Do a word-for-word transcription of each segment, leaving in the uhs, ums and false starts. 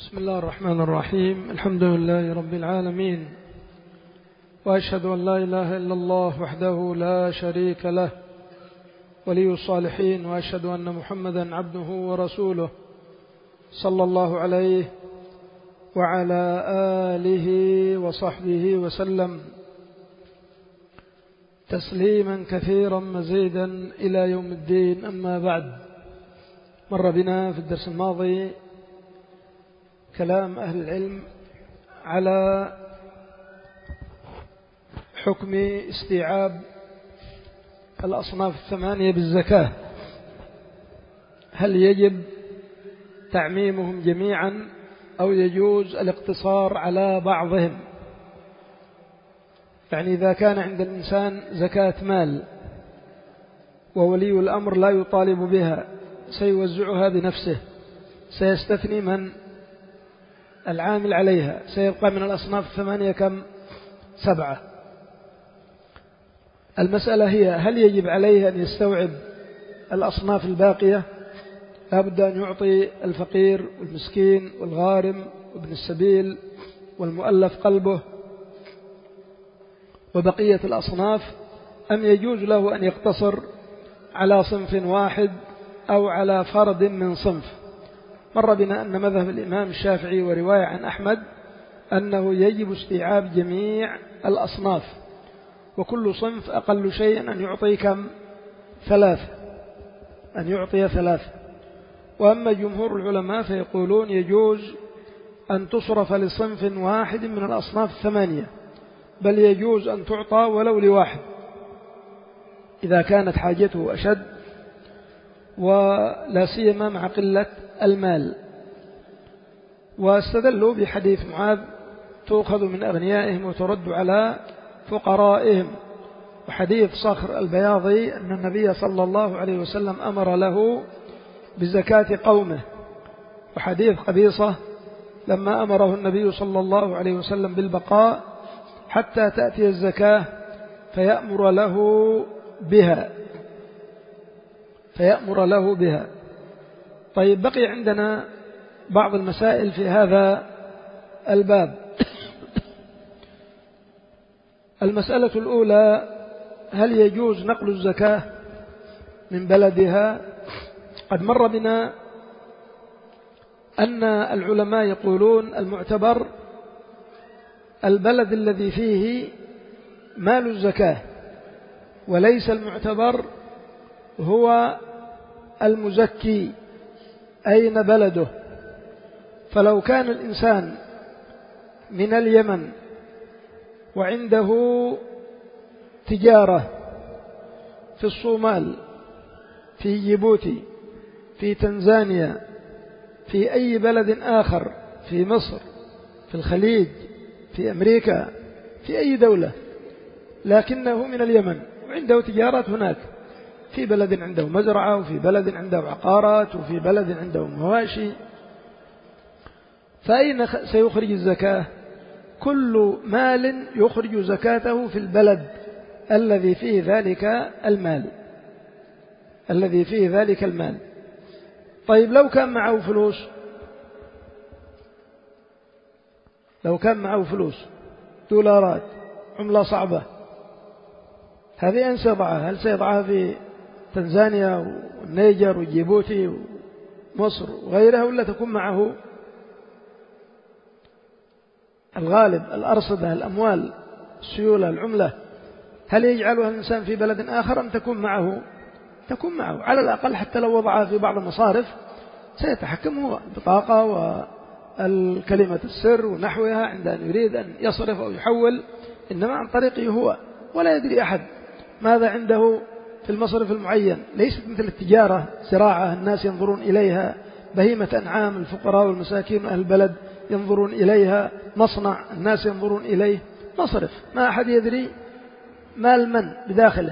بسم الله الرحمن الرحيم. الحمد لله رب العالمين، وأشهد أن لا إله إلا الله وحده لا شريك له ولي الصالحين، وأشهد أن محمدا عبده ورسوله صلى الله عليه وعلى آله وصحبه وسلم تسليما كثيرا مزيدا إلى يوم الدين. أما بعد، مر بنا في الدرس الماضي كلام أهل العلم على حكم استيعاب الأصناف الثمانية بالزكاة. هل يجب تعميمهم جميعا أو يجوز الاقتصار على بعضهم؟ يعني إذا كان عند الإنسان زكاة مال وولي الأمر لا يطالب بها، سيوزعها بنفسه، سيستثني من العامل عليها، سيبقى من الأصناف الثمانية كم؟ سبعة. المسألة هي هل يجب عليه أن يستوعب الأصناف الباقية؟ لا بد أن يعطي الفقير والمسكين والغارم وابن السبيل والمؤلف قلبه وبقية الأصناف، أم يجوز له أن يقتصر على صنف واحد أو على فرد من صنف؟ مر بنا أن مذهب الإمام الشافعي ورواية عن أحمد أنه يجب استيعاب جميع الأصناف، وكل صنف أقل شيء أن يعطي كم؟ ثلاثة، أن يعطي ثلاثة. وأما جمهور العلماء فيقولون يجوز أن تصرف لصنف واحد من الأصناف الثمانية، بل يجوز أن تعطى ولو لواحد إذا كانت حاجته أشد، ولا سيما مع قلة المال. واستدلوا بحديث معاذ: تؤخذ من أغنيائهم وترد على فقرائهم، وحديث صخر البياضي أن النبي صلى الله عليه وسلم أمر له بزكاة قومه، وحديث قبيصة لما أمره النبي صلى الله عليه وسلم بالبقاء حتى تأتي الزكاة فيأمر له بها فيأمر له بها. طيب، بقي عندنا بعض المسائل في هذا الباب. المسألة الأولى: هل يجوز نقل الزكاة من بلدها؟ قد مر بنا أن العلماء يقولون المعتبر البلد الذي فيه مال الزكاة، وليس المعتبر هو المزكي أين بلده. فلو كان الإنسان من اليمن وعنده تجارة في الصومال، في جيبوتي، في تنزانيا، في أي بلد آخر، في مصر، في الخليج، في أمريكا، في أي دولة، لكنه من اليمن وعنده تجارات هناك، في بلد عنده مزرعة، وفي بلد عنده عقارات، وفي بلد عنده مواشي، فأين سيخرج الزكاة؟ كل مال يخرج زكاته في البلد الذي فيه ذلك المال الذي فيه ذلك المال. طيب، لو كان معه فلوس لو كان معه فلوس دولارات، عملة صعبة، هذه أين سيضعها؟ هل سيضعها في تنزانيا والنيجر وجيبوتي ومصر وغيرها، ولا تكون معه الغالب الأرصدة، الأموال، السيولة، العملة؟ هل يجعلها الإنسان في بلد آخر أم تكون معه؟ تكون معه على الأقل، حتى لو وضعها في بعض المصارف سيتحكم هو بطاقة والكلمة السر ونحوها عند أن يريد أن يصرف أو يحول، إنما عن طريقه هو، ولا يدري أحد ماذا عنده في المصرف المعين. ليست مثل التجارة، زراعة الناس ينظرون إليها، بهيمة أنعام الفقراء والمساكين أهل البلد ينظرون إليها، مصنع الناس ينظرون إليه، مصرف ما أحد يدري مال من بداخله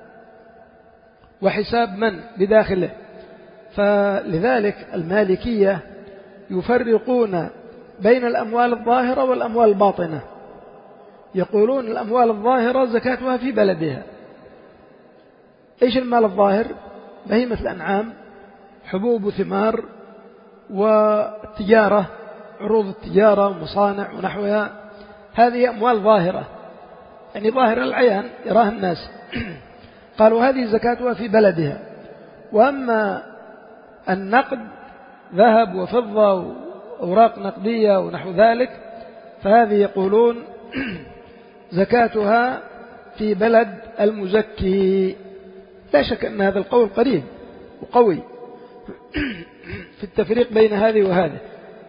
وحساب من بداخله. فلذلك المالكية يفرقون بين الأموال الظاهرة والأموال الباطنة. يقولون الأموال الظاهرة زكاتها في بلدها. إيش المال الظاهر؟ بهيمة الأنعام، حبوب وثمار والتجارة عروض التجارة ومصانع ونحوها، هذه أموال ظاهرة، يعني ظاهر العيان يراها الناس. قالوا هذه زكاتها في بلدها. وأما النقد ذهب وفضة وأوراق نقدية ونحو ذلك فهذه يقولون زكاتها في بلد المزكي. لا شك أن هذا القول قريب وقوي في التفريق بين هذه وهذه،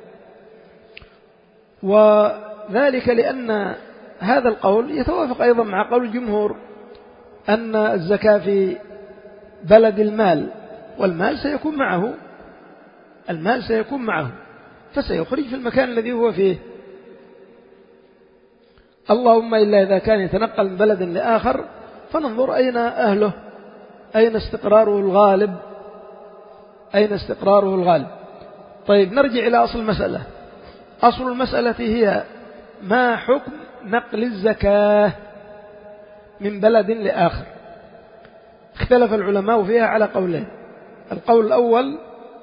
وذلك لأن هذا القول يتوافق أيضا مع قول الجمهور أن الزكاة في بلد المال، والمال سيكون معه، المال سيكون معه فسيخرج في المكان الذي هو فيه، اللهم إلا إذا كان يتنقل من بلد لآخر فننظر أين أهله، أين استقراره الغالب، أين استقراره الغالب. طيب نرجع إلى أصل المسألة. أصل المسألة هي ما حكم نقل الزكاة من بلد لآخر. اختلف العلماء فيها على قولين. القول الأول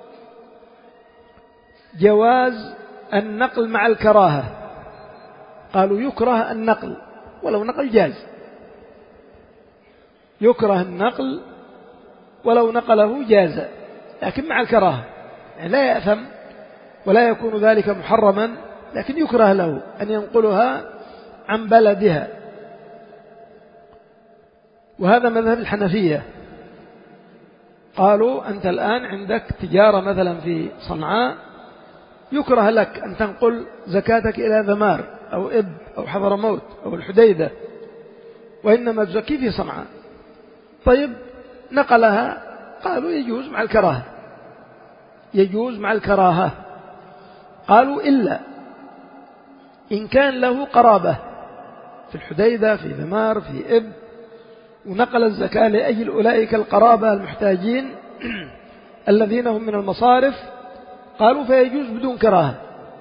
جواز النقل مع الكراهة، قالوا يكره النقل ولو نقل جاز، يكره النقل ولو نقله جاز، لكن مع الكراهة، يعني لا يأثم ولا يكون ذلك محرما، لكن يكره له أن ينقلها عن بلدها. وهذا مذهب الحنفية. قالوا أنت الآن عندك تجارة مثلا في صنعاء، يكره لك أن تنقل زكاتك إلى ذمار أو إب أو حضرموت أو الحديدة، وإنما تزكي في صنعاء. طيب نقلها، قالوا يجوز مع الكراهة، يجوز مع الكراهة. قالوا إلا إن كان له قرابة في الحديدة في ذمار في إب، ونقل الزكاة لأجل أولئك القرابة المحتاجين الذين هم من المصارف، قالوا فيجوز بدون كراهة.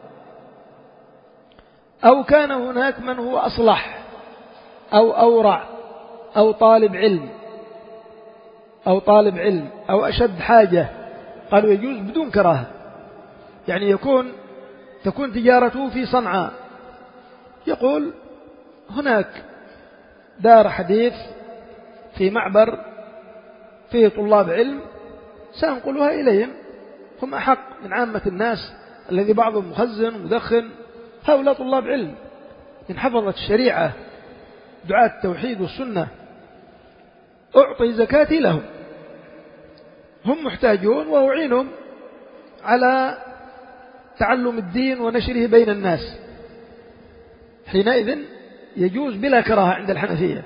أو كان هناك من هو أصلح أو أورع أو طالب علم أو طالب علم أو أشد حاجة، قالوا يجوز بدون كراهة. يعني يكون تكون تجارته في صنعاء، يقول هناك دار حديث في معبر فيه طلاب علم سأنقلها إليهم، هم أحق من عامة الناس الذي بعضهم مخزن مدخن، هؤلاء طلاب علم من حفظة الشريعة دعاة التوحيد والسنة، أعطي زكاتي لهم، هم محتاجون وأعينهم على تعلم الدين ونشره بين الناس. حينئذ يجوز بلا كراهة عند الحنفية.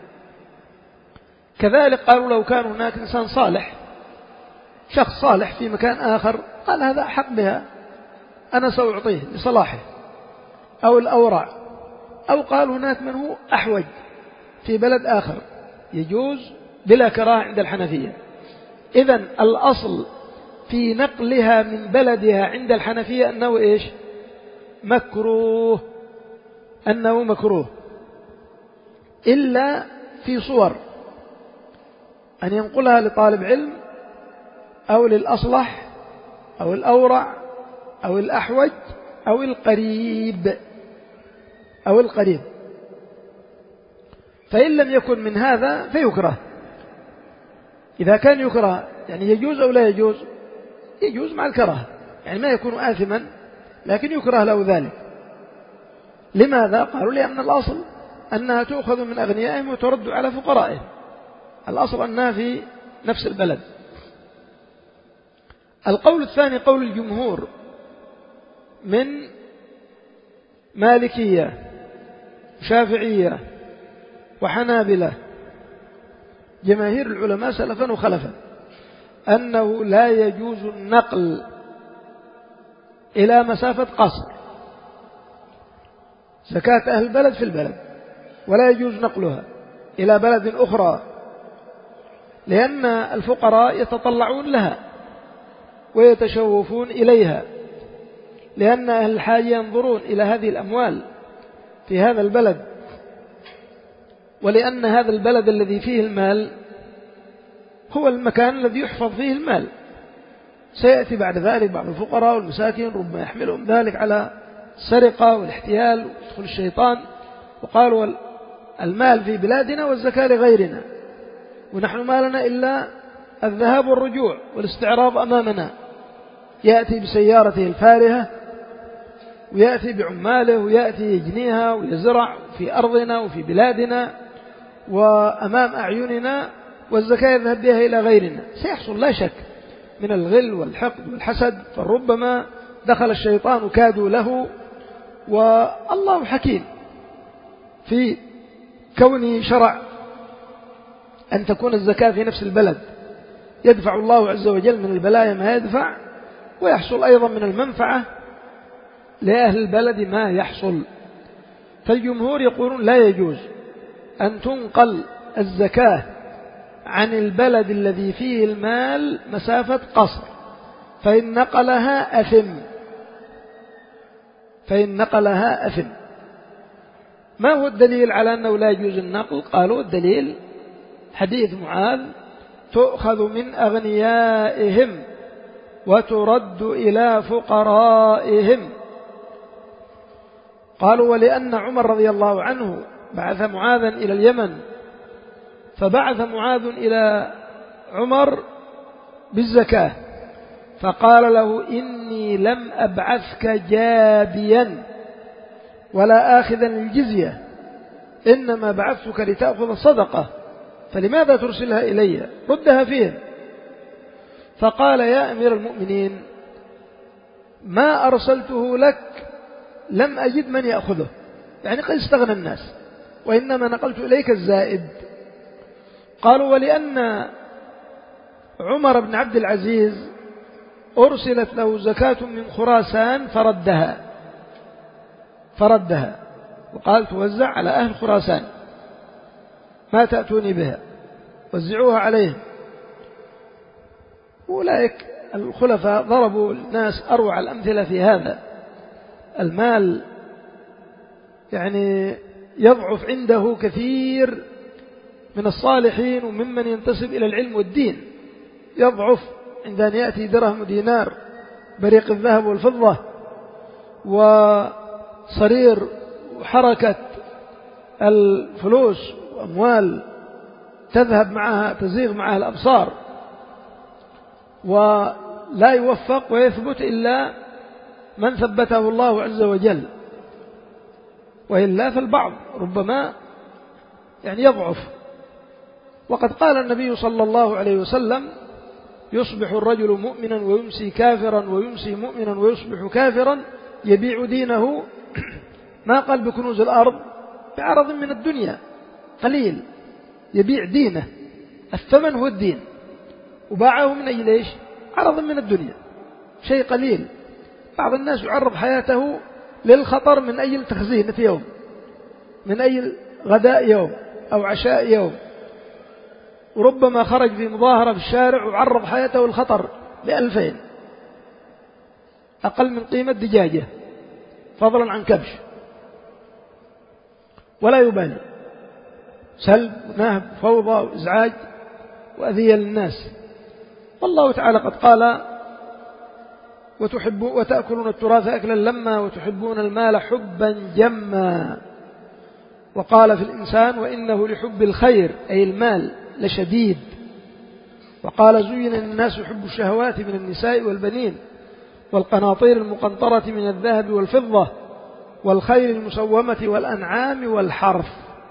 كذلك قالوا لو كان هناك إنسان صالح، شخص صالح في مكان آخر، قال هذا أحق بها، أنا سأعطيه لصلاحه، أو الأورع، أو قال هناك من هو أحوج في بلد آخر، يجوز بلا كراهة عند الحنفية. إذن الأصل في نقلها من بلدها عند الحنفية أنه إيش؟ مكروه، أنه مكروه، إلا في صور أن ينقلها لطالب علم أو للأصلح أو الأورع أو الأحوج أو القريب أو القريب. فإن لم يكن من هذا فيكره. إذا كان يكره يعني يجوز أو لا يجوز؟ يجوز مع الكراهة، يعني ما يكون آثما لكن يكره له ذلك. لماذا؟ قالوا لأن الأصل أنها تؤخذ من أغنيائهم وترد على فقرائهم، الأصل أنها في نفس البلد. القول الثاني قول الجمهور من مالكية شافعية وحنابلة، جماهير العلماء سلفا وخلفا، أنه لا يجوز النقل إلى مسافة قصر زكاة أهل البلد في البلد، ولا يجوز نقلها إلى بلد أخرى، لأن الفقراء يتطلعون لها ويتشوفون إليها، لأن أهل الحاجة ينظرون إلى هذه الأموال في هذا البلد، ولأن هذا البلد الذي فيه المال هو المكان الذي يحفظ فيه المال، سيأتي بعد ذلك بعض الفقراء والمساكين ربما يحملهم ذلك على السرقة والاحتيال ويدخل الشيطان، وقالوا المال في بلادنا والزكاة لغيرنا، ونحن ما لنا إلا الذهاب والرجوع والاستعراض أمامنا. يأتي بسيارته الفارهة ويأتي بعماله ويأتي يجنيها ويزرع في أرضنا وفي بلادنا وأمام أعيننا، والزكاة يذهب بها إلى غيرنا. سيحصل لا شك من الغل والحقد والحسد، فربما دخل الشيطان كادوا له. والله حكيم في كونه شرع أن تكون الزكاة في نفس البلد، يدفع الله عز وجل من البلايا ما يدفع، ويحصل أيضا من المنفعة لأهل البلد ما يحصل. فالجمهور يقولون لا يجوز أن تنقل الزكاة عن البلد الذي فيه المال مسافة قصر، فإن نقلها أثم فإن نقلها أثم. ما هو الدليل على أنه لا يجوز النقل؟ قالوا الدليل حديث معاذ: تؤخذ من أغنيائهم وترد إلى فقرائهم. قالوا ولأن عمر رضي الله عنه بعث معاذا إلى اليمن، فبعث معاذ إلى عمر بالزكاة، فقال له: إني لم أبعثك جابيا ولا آخذا للجزية، إنما بعثتك لتأخذ صدقة، فلماذا ترسلها إلي؟ ردها فيهم. فقال: يا أمير المؤمنين، ما أرسلته لك لم أجد من يأخذه، يعني قد استغنى الناس، وإنما نقلت إليك الزائد. قالوا ولأن عمر بن عبد العزيز أرسلت له زكاة من خراسان فردها فردها وقال: توزع على أهل خراسان، ما تأتوني بها، وزعوها عليهم. أولئك الخلفاء ضربوا الناس أروع الأمثلة في هذا. المال يعني يضعف عنده كثير من الصالحين وممن ينتسب إلى العلم والدين، يضعف عند أن يأتي درهم ودينار بريق الذهب والفضة وصرير وحركة الفلوس وأموال تذهب معها تزيغ معها الأبصار، ولا يوفق ويثبت إلا من ثبته الله عز وجل، وإلا فالبعض ربما يعني يضعف. وقد قال النبي صلى الله عليه وسلم: يصبح الرجل مؤمنا ويمسي كافرا ويمسي مؤمنا ويصبح كافرا، يبيع دينه، ما قال بكنوز الأرض، بعرض من الدنيا قليل، يبيع دينه، الثمن هو الدين، وباعه من أجل إيش؟ عرض من الدنيا، شيء قليل. بعض الناس يعرض حياته للخطر من أجل تخزينة يوم، من أجل غداء يوم أو عشاء يوم، وربما خرج في مظاهرة في الشارع وعرض حياته الخطر بألفين، أقل من قيمة دجاجة فضلا عن كبش، ولا يبالي، سلب ونهب فوضى وإزعاج وأذية للناس. والله تعالى قد قال: وتحبون وتأكلون التراث أكلا لما وتحبون المال حبا جما. وقال في الإنسان: وإنه لحب الخير أي المال لشديد. وقال: زين الناس يحب الشهوات من النساء والبنين والقناطير المقنطرة من الذهب والفضة والخيل المسومة والأنعام والحرث.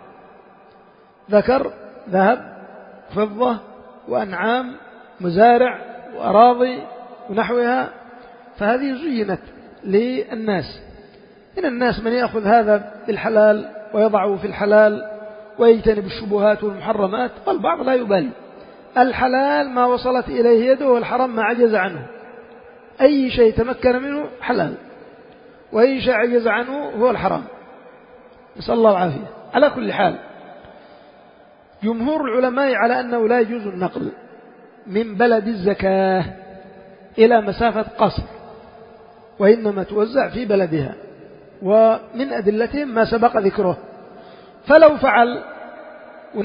ذكر ذهب فضة وأنعام مزارع وأراضي ونحوها، فهذه زينت للناس. من الناس من يأخذ هذا بالحلال ويضعه في الحلال ويجتنب الشبهات والمحرمات، والبعض لا يبالي، الحلال ما وصلت إليه يده والحرام ما عجز عنه. أي شيء تمكن منه حلال، وأي شيء عجز عنه هو الحرام، نسأل الله العافية. على كل حال، جمهور العلماء على أنه لا يجوز النقل من بلد الزكاة إلى مسافة قصر، وإنما توزع في بلدها، ومن أدلتهم ما سبق ذكره. فلو فعل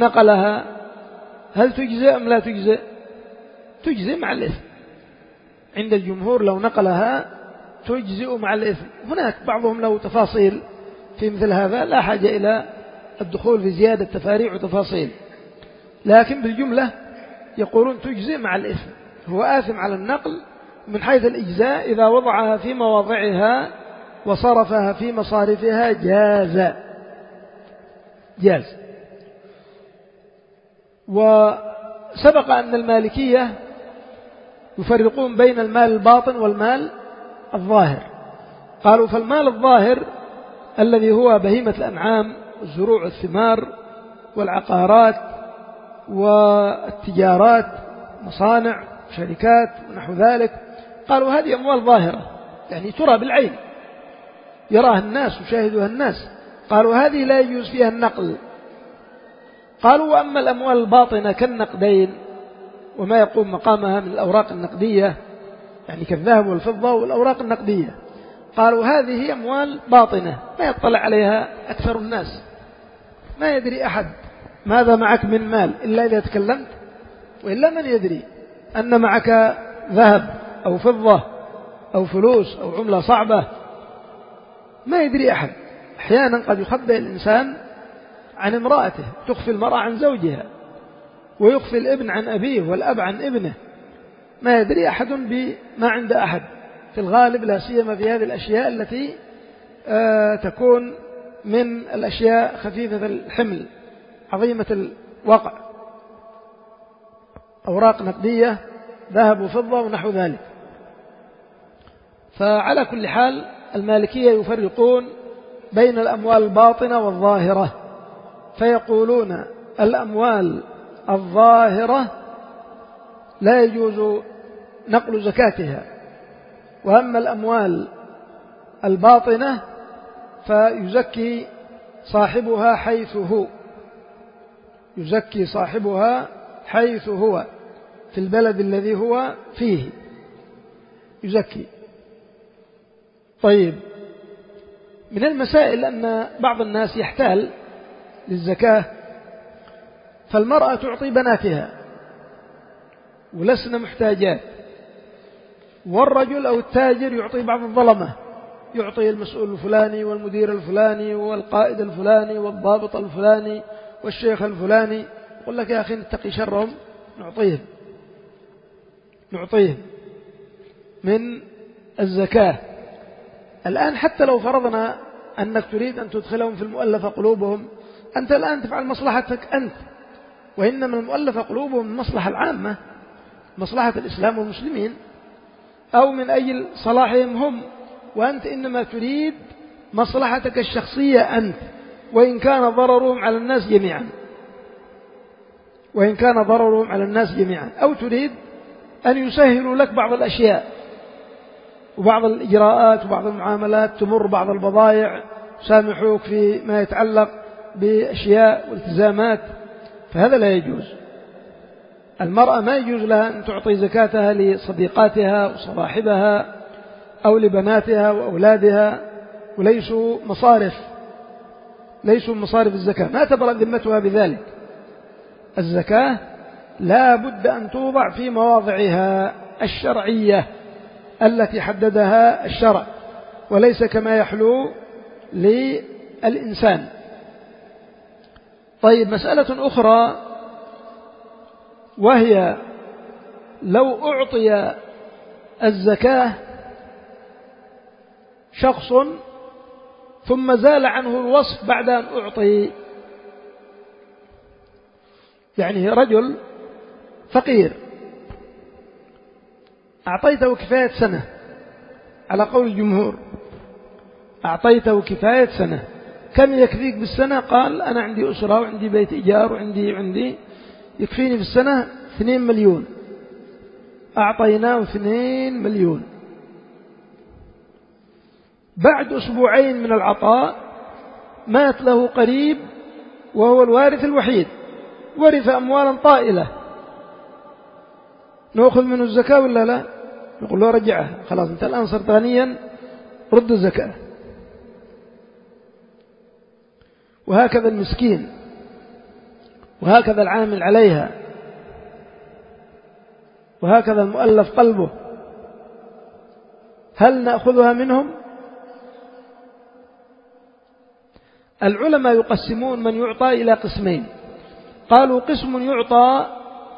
ونقلها هل تجزئ أم لا تجزئ؟ تجزئ مع الإثم، عند الجمهور لو نقلها تجزئ مع الإثم. هناك بعضهم له تفاصيل في مثل هذا، لا حاجة إلى الدخول في زيادة تفاريع وتفاصيل، لكن بالجملة يقولون تجزئ مع الإثم، هو آثم على النقل من حيث الإجزاء إذا وضعها في مواضعها وصرفها في مصارفها جاز جاز. وسبق أن المالكية يفرقون بين المال الباطن والمال الظاهر. قالوا فالمال الظاهر الذي هو بهيمة الأنعام والزروع والثمار والعقارات والتجارات، مصانع شركات ونحو ذلك، قالوا هذه أموال ظاهرة يعني ترى بالعين يراها الناس وشاهدها الناس، قالوا هذه لا يجوز فيها النقل. قالوا وأما الأموال الباطنة كالنقدين وما يقوم مقامها من الأوراق النقدية يعني كالذهب والفضة والأوراق النقدية، قالوا هذه أموال باطنة ما يطلع عليها أكثر الناس، ما يدري أحد ماذا معك من مال إلا إذا تكلمت، وإلا من يدري أن معك ذهب أو فضة أو فلوس أو عملة صعبة، ما يدري أحد. أحيانا قد يخبئ الإنسان عن امرأته، تخفي المرأة عن زوجها، ويخفي الابن عن أبيه والأب عن ابنه، ما يدري أحد بما عند أحد في الغالب، لا سيما في هذه الأشياء التي آه تكون من الأشياء خفيفة الحمل عظيمة الوقع، أوراق نقدية ذهب وفضة ونحو ذلك. فعلى كل حال المالكية يفرقون بين الأموال الباطنة والظاهرة، فيقولون الأموال الظاهرة لا يجوز نقل زكاتها، وأما الأموال الباطنة فيزكي صاحبها حيث هو، يزكي صاحبها حيث هو في البلد الذي هو فيه يزكي. طيب، من المسائل أن بعض الناس يحتال للزكاة، فالمرأة تعطي بناتها ولسنا محتاجات، والرجل أو التاجر يعطي بعض الظلمة، يعطي المسؤول الفلاني والمدير الفلاني والقائد الفلاني والضابط الفلاني والشيخ الفلاني، يقول لك يا أخي نتقي شرهم نعطيهم نعطيهم من الزكاة. الآن حتى لو فرضنا أنك تريد أن تدخلهم في المؤلفة قلوبهم، أنت الآن تفعل مصلحتك أنت، وإنما المؤلفة قلوبهم المصلحة العامة، مصلحة الإسلام والمسلمين، أو من أجل صلاحهم هم، وأنت إنما تريد مصلحتك الشخصية أنت، وإن كان ضررهم على الناس جميعا وإن كان ضررهم على الناس جميعا أو تريد أن يسهلوا لك بعض الأشياء وبعض الإجراءات وبعض المعاملات، تمر بعض البضائع، سامحوك في ما يتعلق بأشياء والتزامات، فهذا لا يجوز. المرأة ما يجوز لها أن تعطي زكاتها لصديقاتها وصواحبها أو لبناتها وأولادها، وليسوا مصارف ليسوا مصارف الزكاة، ما تبرأ ذمتها بذلك. الزكاة لا بد أن توضع في مواضعها الشرعية التي حددها الشرع، وليس كما يحلو للإنسان. طيب، مسألة أخرى وهي لو أعطي الزكاة شخص ثم زال عنه الوصف بعد أن أعطي، يعني رجل فقير أعطيته كفاية سنة على قول الجمهور، أعطيته كفاية سنة، كم يكفيك بالسنة؟ قال أنا عندي أسرة وعندي بيت إيجار وعندي عندي يكفيني في السنة اثنين مليون. أعطيناه اثنين مليون، بعد أسبوعين من العطاء مات له قريب وهو الوارث الوحيد، ورث أموالا طائلة، نأخذ منه الزكاة ولا لا؟ نقول له رجعها، خلاص أنت الآن صرت غنيا، رد الزكاة. وهكذا المسكين، وهكذا العامل عليها، وهكذا المؤلف قلبه، هل نأخذها منهم؟ العلماء يقسمون من يعطى إلى قسمين. قالوا قسم يعطى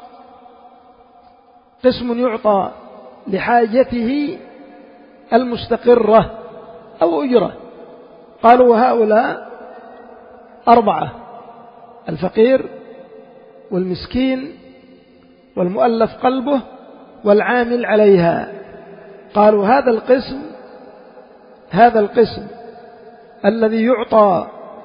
قسم يعطى لحاجته المستقرة أو أجرة. قالوا هؤلاء أربعة: الفقير والمسكين والمؤلف قلبه والعامل عليها. قالوا هذا القسم هذا القسم الذي يعطى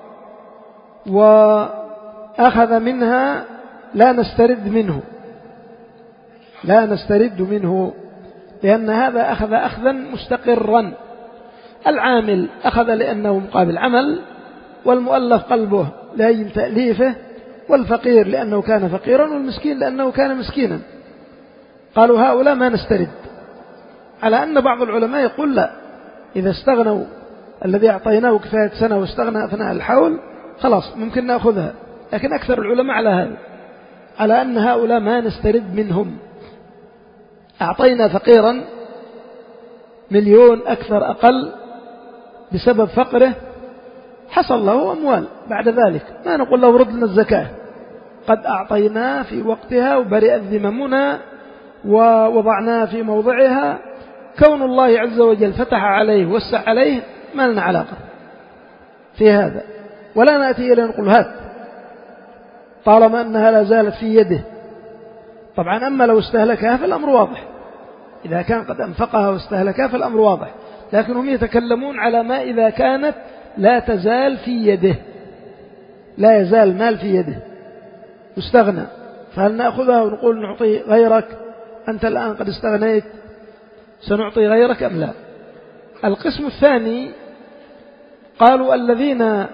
وأخذ منها لا نسترد منه لا نسترد منه لأن هذا أخذ أخذا مستقرا. العامل أخذ لأنه مقابل عمل، والمؤلف قلبه لأجل تأليفه، والفقير لأنه كان فقيرا، والمسكين لأنه كان مسكينا. قالوا هؤلاء ما نسترد، على أن بعض العلماء يقول لا، إذا استغنوا الذي أعطيناه كفاية سنة واستغنى أثناء الحول خلاص ممكن نأخذها. لكن أكثر العلماء على هذا، على أن هؤلاء ما نسترد منهم. أعطينا فقيرا مليون أكثر أقل بسبب فقره، حصل له أموال بعد ذلك، ما نقول له رد لنا الزكاة، قد أعطيناه في وقتها وبرئت ذممنا ووضعناه في موضعها. كون الله عز وجل فتح عليه وسع عليه ما لنا علاقة في هذا، ولا نأتي إلى نقول هات طالما أنها لا زالت في يده. طبعا أما لو استهلكها فالأمر واضح، إذا كان قد أنفقها واستهلكها فالأمر واضح، لكن هم يتكلمون على ما إذا كانت لا تزال في يده، لا يزال مال في يده مستغنى، فهل نأخذها ونقول نعطي غيرك؟ أنت الآن قد استغنيت، سنعطي غيرك أم لا؟ القسم الثاني قالوا الذين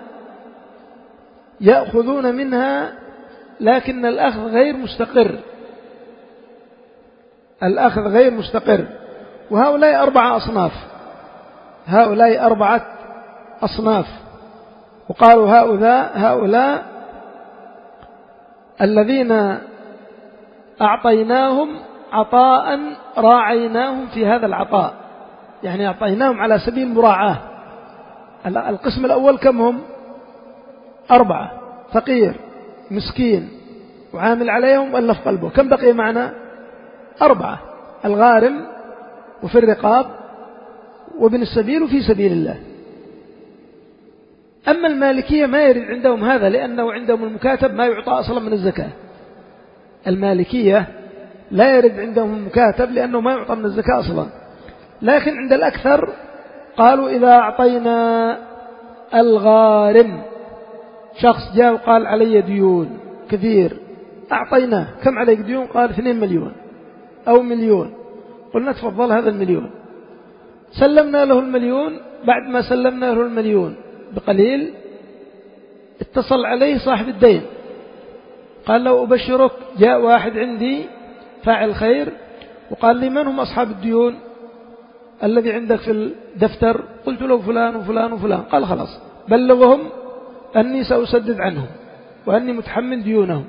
يأخذون منها لكن الأخذ غير مستقر، الأخذ غير مستقر. وهؤلاء أربعة أصناف هؤلاء أربعة أصناف وقالوا هؤلاء هؤلاء الذين أعطيناهم عطاء راعيناهم في هذا العطاء، يعني أعطيناهم على سبيل المراعاة. القسم الأول كم هم؟ أربعة: فقير، مسكين، وعامل عليهم وألف قلبه. كم بقي معنا؟ أربعة: الغارم، وفي الرقاب، وابن السبيل، وفي سبيل الله. أما المالكية ما يرد عندهم هذا، لأنه عندهم المكاتب ما يعطى أصلا من الزكاة. المالكية لا يرد عندهم المكاتب لأنه ما يعطى من الزكاة أصلا. لكن عند الأكثر قالوا إذا أعطينا الغارم، شخص جاء وقال علي ديون كثير، أعطيناه. كم عليك ديون؟ قال اثنين مليون أو مليون. قلنا تفضل هذا المليون، سلمنا له المليون. بعد ما سلمنا له المليون بقليل اتصل عليه صاحب الدين، قال له أبشرك، جاء واحد عندي فاعل خير وقال لي من هم أصحاب الديون الذي عندك في الدفتر؟ قلت له فلان وفلان وفلان. قال خلاص بلغهم أني سأسدد عنهم وأني متحمل ديونهم.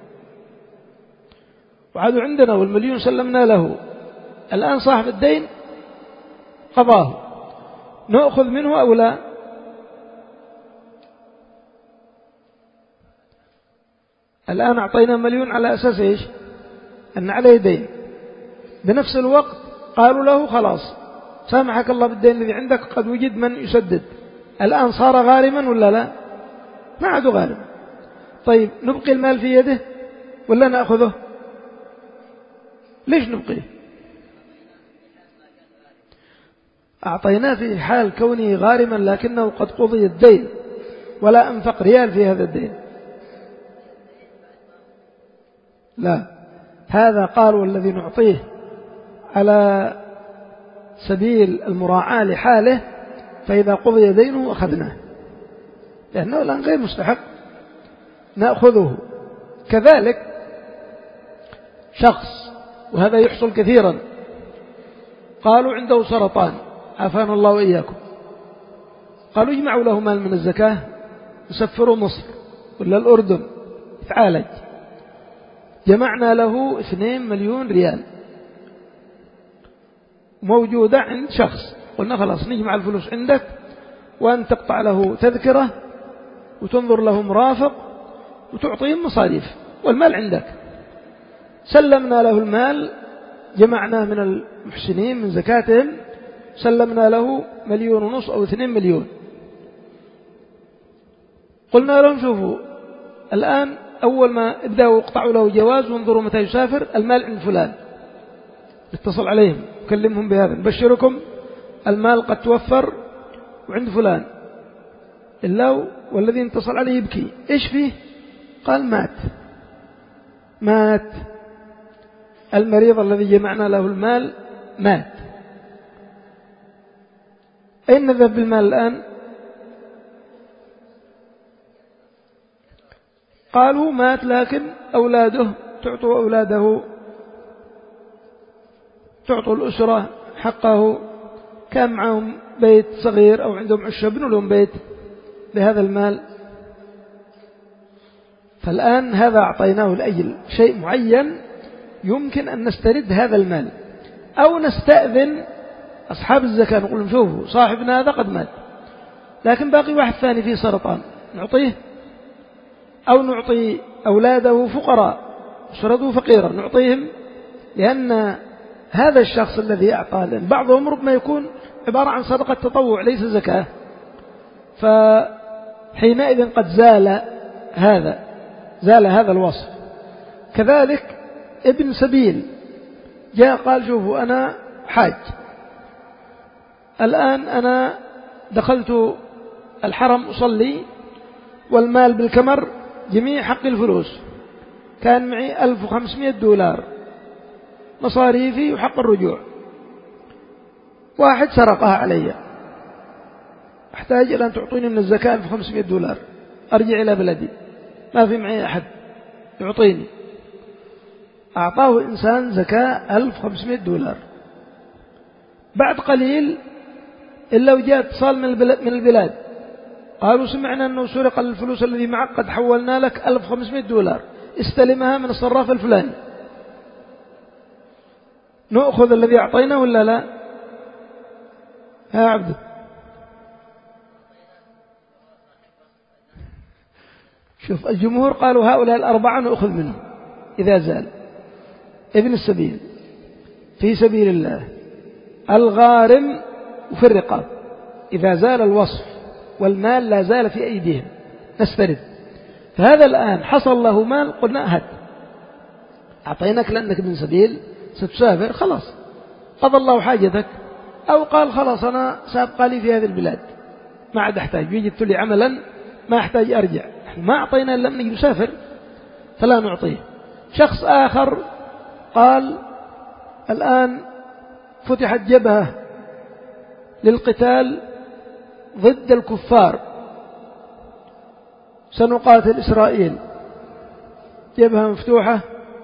وعادوا عندنا والمليون سلمنا له. الآن صاحب الدين قضاه، نأخذ منه أو لا؟ الآن أعطينا مليون على أساس إيش؟ أن عليه دين. بنفس الوقت قالوا له خلاص سامحك الله بالدين الذي عندك، قد وجد من يسدد. الآن صار غارما ولا لا؟ ما عاد غارم. طيب نبقي المال في يده ولا نأخذه؟ ليش نبقيه؟ أعطيناه في حال كونه غارما لكنه قد قضي الدين ولا أنفق ريال في هذا الدين. لا، هذا قالوا الذي نعطيه على سبيل المراعاة لحاله، فإذا قضي دينه أخذناه لأنه الآن غير مستحق نأخذه. كذلك شخص، وهذا يحصل كثيرا، قالوا عنده سرطان عافانا الله وإياكم، قالوا يجمعوا له مال من الزكاة يسفروا مصر ولا الأردن يتعالج. جمعنا له اثنين مليون ريال موجودة عند شخص قلنا خلاص نجمع الفلوس عندك وأن تقطع له تذكرة وتنظر له مرافق وتعطيهم مصاريف والمال عندك. سلمنا له المال، جمعناه من المحسنين من زكاتهم، سلمنا له مليون ونص أو اثنين مليون. قلنا لهم شوفوا الآن أول ما ابدأوا اقطعوا له جواز وانظروا متى يسافر، المال عند فلان. اتصل عليهم وكلمهم بهذا، نبشركم المال قد توفر وعند فلان. إلا والذي اتصل عليه يبكي، إيش فيه؟ قال مات مات المريض الذي جمعنا له المال مات. أين نذهب بالمال الآن؟ قالوا مات لكن أولاده تعطوا أولاده، تعطوا الأسرة حقه، كان معهم بيت صغير أو عندهم عشة بنوا لهم بيت بهذا المال. فالآن هذا أعطيناه لأجل شيء معين يمكن أن نسترد هذا المال، أو نستأذن أصحاب الزكاة نقول لهم شوفوا صاحبنا هذا قد مات لكن باقي واحد ثاني فيه سرطان نعطيه، أو نعطي أولاده فقراء أسرته فقيرة نعطيهم، لأن هذا الشخص الذي أعطاه، لأن بعضهم ربما يكون عبارة عن صدقة تطوع ليس زكاة، فحينئذ قد زال هذا زال هذا الوصف. كذلك ابن سبيل جاء قال شوفوا أنا حاج، الآن أنا دخلت الحرم أصلي والمال بالكمر جميع حق الفلوس، كان معي ألف وخمسمائة دولار مصاريفي وحق الرجوع، واحد سرقها علي، أحتاج إلى أن تعطيني من الزكاة ألف وخمسمائة دولار، أرجع إلى بلدي ما في معي أحد يعطيني. أعطاه إنسان زكاة ألف وخمسمائة دولار. بعد قليل إلا وجاء اتصال من البلاد قالوا سمعنا أنه سرق الفلوس الذي معك، قد حولنا لك ألف وخمسمائة دولار استلمها من الصراف الفلاني، نأخذ الذي أعطينا ولا لا؟ ها عبد شوف الجمهور قالوا هؤلاء الأربعة نأخذ منهم إذا زال. ابن السبيل في سبيل الله، الغارم وفي الرقاب، إذا زال الوصف والمال لا زال في أيديهم نسترد. فهذا الآن حصل له مال قلنا هات أعطيناك لأنك ابن سبيل ستسافر خلاص قضى الله حاجتك، أو قال خلاص أنا سأبقى لي في هذه البلاد ما عاد أحتاج، وجدت لي عملا ما أحتاج أرجع، ما أعطينا إلا أنك يسافر فلا نعطيه. شخص آخر قال الآن فتحت جبهة للقتال ضد الكفار، سنقاتل إسرائيل، جبهة مفتوحة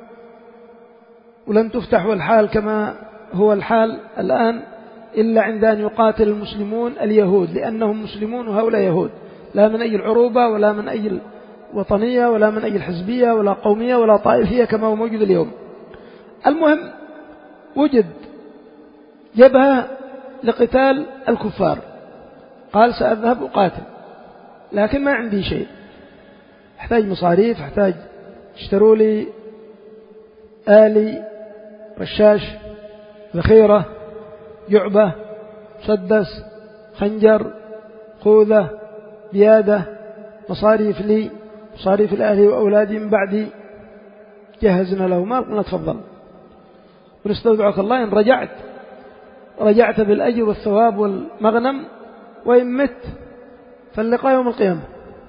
ولن تفتح والحال كما هو الحال الآن إلا عند أن يقاتل المسلمون اليهود، لأنهم مسلمون وهؤلاء يهود، لا من أي العروبة ولا من أي الوطنية ولا من أي الحزبية ولا قومية ولا طائفية كما هو موجود اليوم. المهم وجد جبهة لقتال الكفار، قال سأذهب أقاتل لكن ما عندي شيء، أحتاج مصاريف، أحتاج اشتروا لي آلي، رشاش، ذخيرة، جعبة، مسدس، خنجر، خوذة، بيادة، مصاريف لي، مصاريف الأهل وأولادي من بعدي. جهزنا له مال قلنا تفضل ونستودعك الله، إن رجعت رجعت بالأجر والثواب والمغنم، وإن مت فاللقاء يوم القيامة.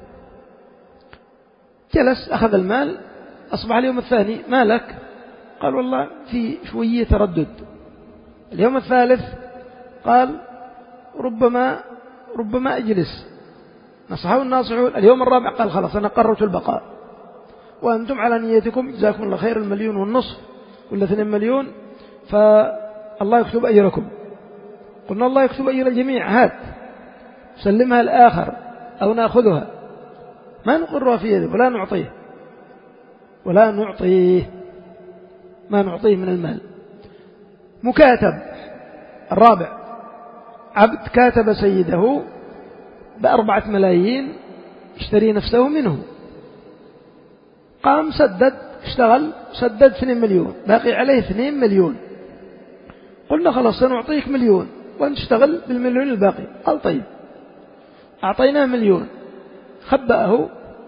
جلس أخذ المال، أصبح اليوم الثاني ما لك؟ قال والله في شوية تردد. اليوم الثالث قال ربما ربما أجلس، نصحوا الناصحون. اليوم الرابع قال خلاص أنا قررت البقاء وأنتم على نيتكم، جزاكم الله خير، المليون والنصف ولا اثنين مليون، فالله يكتب أجركم. قلنا الله يكتب أجر الجميع، هات سلمها الآخر أو نأخذها، ما نقرها في يده ولا نعطيه ولا نعطيه ما نعطيه من المال. مكاتب الرابع عبد كاتب سيده بأربعة ملايين اشتري نفسه منه، قام سدد، اشتغل سدد اثنين مليون، باقي عليه اثنين مليون. قلنا خلاص سنعطيك مليون وانت اشتغل بالمليون الباقي. قال طيب. أعطيناه مليون، خبأه،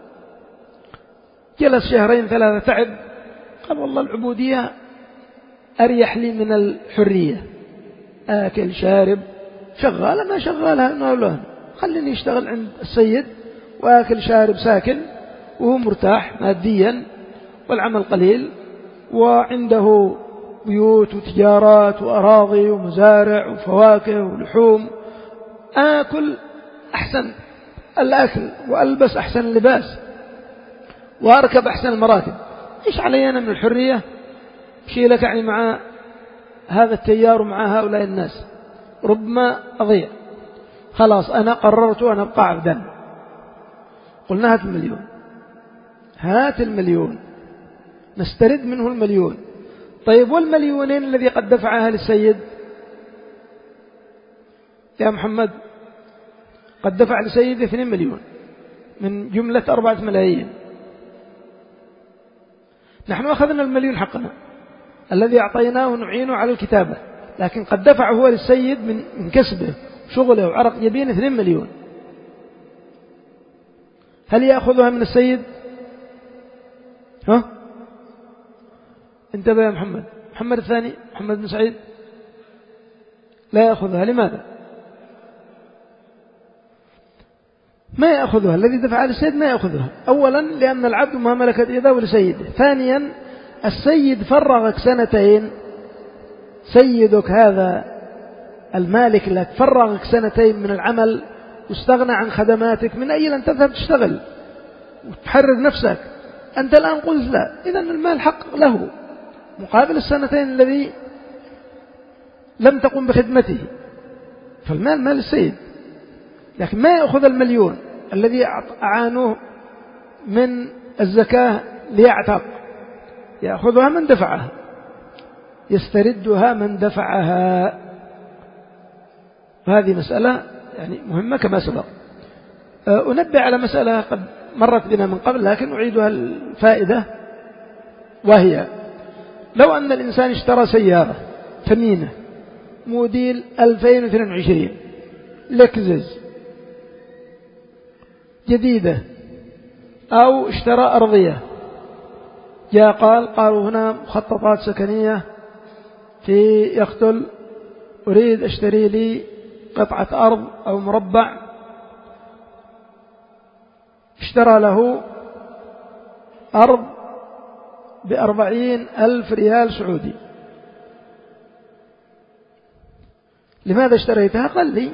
جلس شهرين ثلاثة تعب، قال والله العبودية أريح لي من الحرية، آكل شارب شغال، ما شغالها نولون، خليني اشتغل عند السيد وآكل شارب ساكن وهو مرتاح ماديا والعمل قليل وعنده بيوت وتجارات وأراضي ومزارع وفواكه ولحوم، آكل أحسن الأكل وألبس أحسن اللباس وأركب أحسن المراكب، إيش علي أنا من الحرية؟ شيء لك يعني مع هذا التيار ومع هؤلاء الناس، ربما أضيع. خلاص أنا قررت أن أبقى عبدا. قلنا هات المليون، هات المليون، نسترد منه المليون. طيب والمليونين الذي قد دفعها للسيد يا محمد؟ قد دفع لسيد اثنين مليون من جملة أربعة ملايين، نحن أخذنا المليون حقنا الذي أعطيناه نعينه على الكتابة، لكن قد دفع هو للسيد من كسبه شغله وعرق جبين اثنين مليون. هل يأخذها من السيد؟ ها؟ انتبه يا محمد. محمد الثاني، محمد بن سعيد، لا يأخذها. لماذا؟ ما يأخذها الذي دفع للسيد، ما يأخذها. أولا لأن العبد ما ملكت يده لسيده. ثانيا السيد فرغك سنتين، سيدك هذا المالك لك فرغك سنتين من العمل واستغنى عن خدماتك، من أجل أن تذهب تشتغل وتحرر نفسك. أنت الآن قلت لا، إذن المال حق له مقابل السنتين الذي لم تقم بخدمته، فالمال مال السيد. لكن ما يأخذ المليون الذي أعانوه من الزكاة ليعتق، يأخذها من دفعها، يستردها من دفعها. وهذه مسألة يعني مهمة كما سبق. أنبه على مسألة قد مرت بنا من قبل لكن أعيدها الفائدة، وهي لو أن الإنسان اشترى سيارة ثمينة موديل ألفين واثنين وعشرين لكزس جديدة، أو اشترى أرضية، جاء قال قالوا هنا مخططات سكنية في يقتل، أريد أشتري لي قطعة أرض أو مربع، اشترى له أرض بأربعين ألف ريال سعودي. لماذا اشتريتها؟ قال لي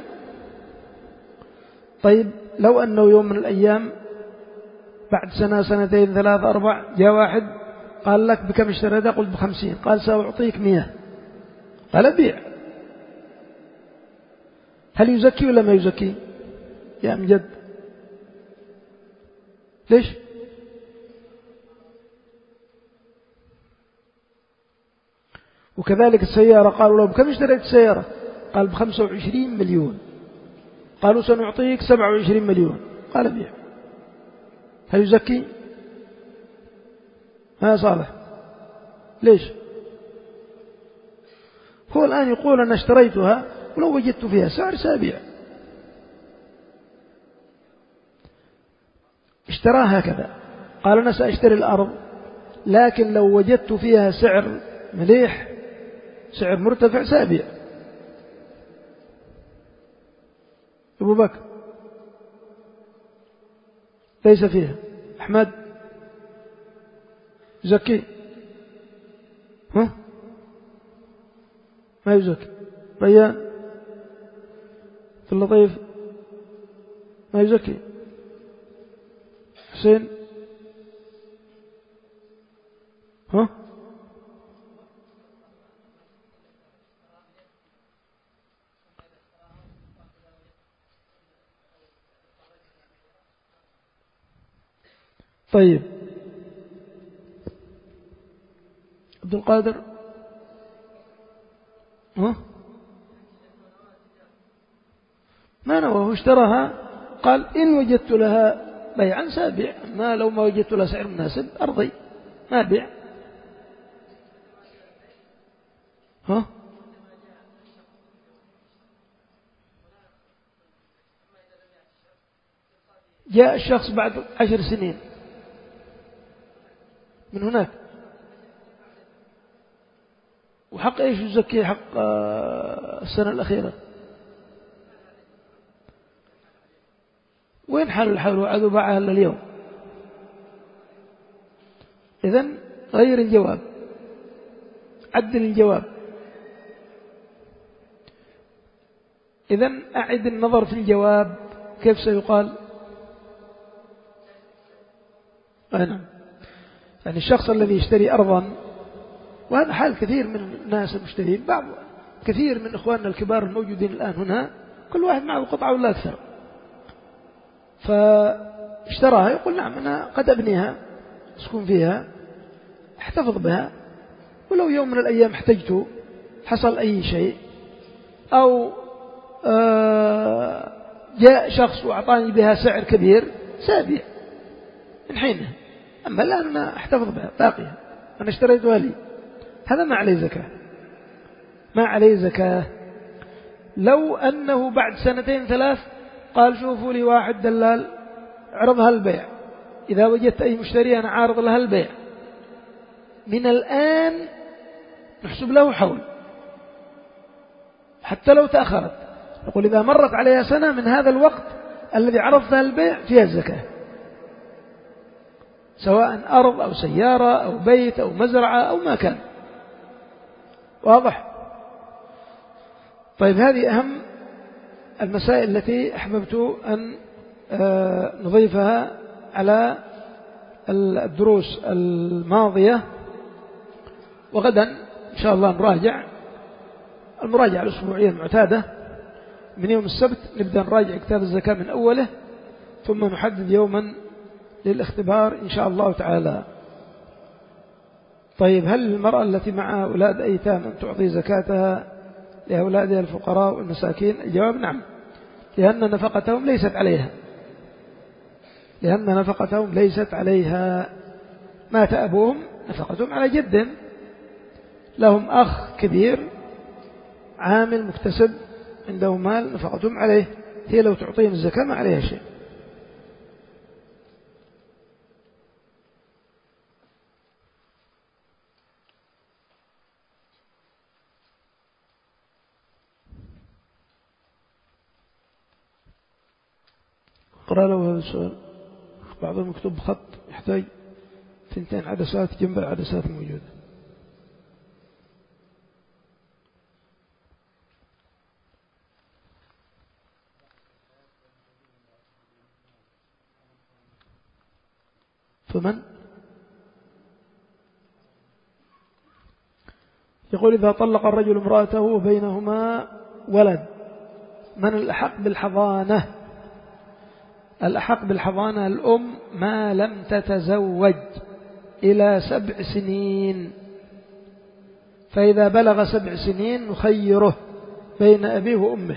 طيب لو أنه يوم من الأيام بعد سنة سنتين ثلاثة أربع جاء واحد قال لك بكم اشتريتها؟ قلت بخمسين. قال سأعطيك مية. قال بيع. هل يزكي ولا ما يزكي يا أمجد؟ ليش؟ وكذلك السيارة، قالوا له بكم اشتريت السيارة؟ قال بخمسة وعشرين مليون. قالوا سنعطيك سبعة وعشرين مليون. قال بيع. هل يزكي؟ ما صالح. ليش؟ هو الآن يقول أنا اشتريتها ولو وجدت فيها سعر سابع. اشتراها هكذا، قال أنا سأشتري الأرض لكن لو وجدت فيها سعر مليح سعر مرتفع سابع. أبو بكر ليس فيها. أحمد يزكي؟ ها؟ ما يزكي. ريان في اللطيف ما يزكي. حسين ها؟ طيب عبد القادر ها؟ اشتراها قال إن وجدت لها بيعا سابع، ما لو ما وجدت لها سعر مناسب أرضي ما بيع. ها جاء الشخص بعد عشر سنين من هناك، وحق إيش يزكي؟ حق السنة الأخيرة. وين حل الحول وعدوا باعها اليوم؟ إذن غير الجواب، عدل الجواب. إذن أعد النظر في الجواب كيف سيقال. أنا يعني الشخص الذي يشتري أرضا، وهذا حال كثير من الناس المشترين، بعض كثير من إخواننا الكبار الموجودين الآن هنا كل واحد معه قطعة ولا أكثر، فاشتراها يقول نعم أنا قد أبنيها أسكن فيها احتفظ بها، ولو يوم من الأيام احتجت حصل أي شيء أو جاء شخص وأعطاني بها سعر كبير سابع من حينها، أما الآن أنا احتفظ بها باقية أنا اشتريتها لي، هذا ما عليه زكاة، ما عليه زكاة. لو أنه بعد سنتين ثلاث قال شوفوا لي واحد دلال عرضها البيع، إذا وجدت أي مشتري أنا عارض لها البيع، من الآن نحسب له حول حتى لو تأخرت، نقول إذا مرت عليها سنة من هذا الوقت الذي عرضتها البيع فيها الزكاة، سواء أرض أو سيارة أو بيت أو مزرعة أو ما كان. واضح؟ طيب هذه أهم المسائل التي أحببت أن نضيفها على الدروس الماضية، وغدا إن شاء الله نراجع المراجعة الأسبوعية المعتادة من يوم السبت، نبدأ نراجع كتاب الزكاة من أوله، ثم نحدد يوما للاختبار إن شاء الله تعالى. طيب هل المرأة التي معها أولاد أيتام أن تعطي زكاتها لأولادها الفقراء والمساكين؟ الجواب نعم، لأن نفقتهم ليست عليها، لأن نفقتهم ليست عليها، مات أبوهم نفقتهم على جد، لهم أخ كبير عامل مكتسب عنده مال نفقتهم عليه، هي لو تعطيهم الزكاة ما عليها شيء. اقرأ له هذا السؤال، بعضهم مكتوب بخط يحتاج ثنتين عدسات جنب العدسات الموجودة. فمن يقول إذا طلق الرجل امرأته وبينهما ولد، من الأحق بالحضانة؟ الأحق بالحضانة الأم ما لم تتزوج إلى سبع سنين، فإذا بلغ سبع سنين نخيره بين أبيه وأمه،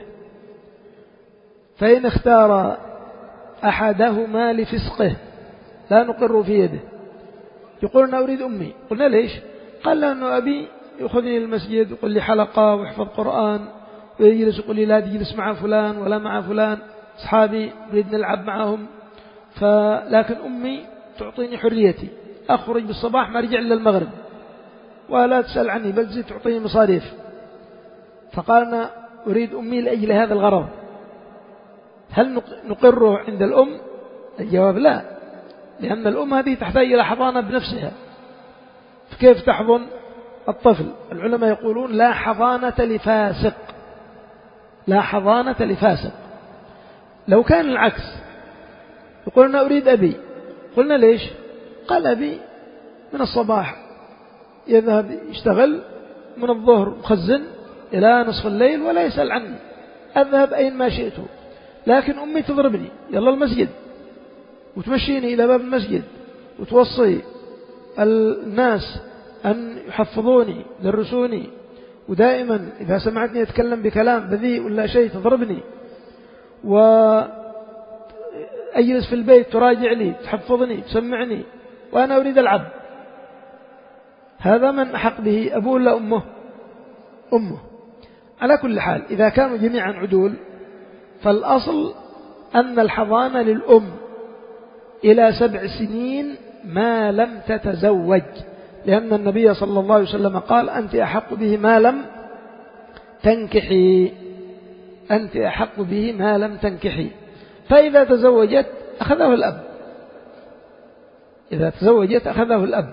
فإن اختار أحدهما لفسقه لا نقر في يده، يقول أنا أريد أمي، قلنا ليش؟ قال لأنه أبي يأخذني للمسجد يقول لي حلقة ويحفظ قرآن ويجلس يقول لي لا تجلس مع فلان ولا مع فلان، أصحابي نريد نلعب معهم، فلكن أمي تعطيني حريتي، أخرج بالصباح ما رجع إلا المغرب ولا تسأل عني بل زي تعطيني مصاريف، فقال أنا أريد أمي لأجل هذا الغرض، هل نقره عند الأم؟ الجواب لا، لأن الأم هذه تحتاج إلى حضانة بنفسها، فكيف تحضن الطفل؟ العلماء يقولون لا حضانة لفاسق، لا حضانة لفاسق. لو كان العكس يقول أنا أريد أبي، قلنا ليش؟ قال أبي من الصباح يذهب يشتغل من الظهر مخزن إلى نصف الليل ولا يسأل عني، أذهب أين ما شئت، لكن أمي تضربني يلا المسجد وتمشيني إلى باب المسجد وتوصي الناس أن يحفظوني درسوني، ودائما إذا سمعتني أتكلم بكلام بذيء ولا شيء تضربني، وأجلس في البيت تراجع لي تحفظني تسمعني وأنا أريد العب، هذا من أحق به أبوه ولا أمه؟ أمه. على كل حال إذا كانوا جميعا عدول فالأصل أن الحضانة للأم إلى سبع سنين ما لم تتزوج، لأن النبي صلى الله عليه وسلم قال أنت أحق به ما لم تنكحي، أنت أحق به ما لم تنكحي. فإذا تزوجت أخذه الأب، إذا تزوجت أخذه الأب.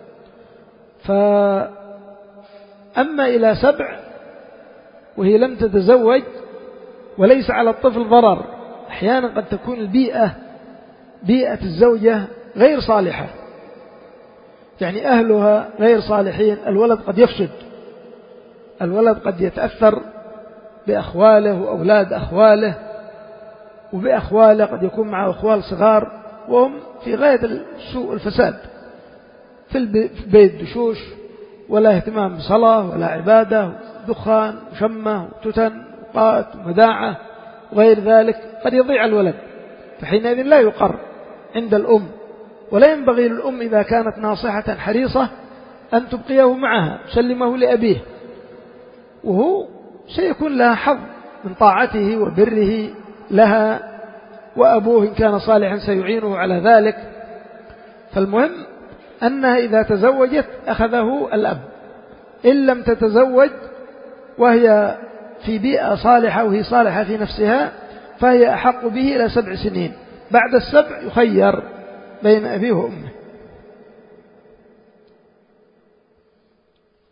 فأما إلى سبع وهي لم تتزوج وليس على الطفل ضرر، أحيانا قد تكون البيئة بيئة الزوجة غير صالحة، يعني أهلها غير صالحين، الولد قد يفسد، الولد قد يتأثر بأخواله وأولاد أخواله، وبأخواله قد يكون معه أخوال صغار وهم في غاية السوء الفساد، في البيت دشوش ولا اهتمام بصلاة ولا عبادة، دخان وشمة وتتن وقات ومداعة وغير ذلك، قد يضيع الولد. فحينئذ لا يقر عند الأم، ولا ينبغي للأم إذا كانت ناصحة حريصة أن تبقيه معها تسلمه لأبيه، وهو سيكون لها حظ من طاعته وبره لها، وأبوه إن كان صالحا سيعينه على ذلك. فالمهم أنها إذا تزوجت أخذه الأب، إن لم تتزوج وهي في بيئة صالحة وهي صالحة في نفسها فهي أحق به إلى سبع سنين، بعد السبع يخير بين أبيه وأمه.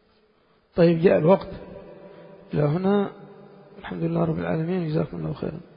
طيب جاء الوقت إلى هنا، الحمد لله رب العالمين، جزاكم الله خيرا.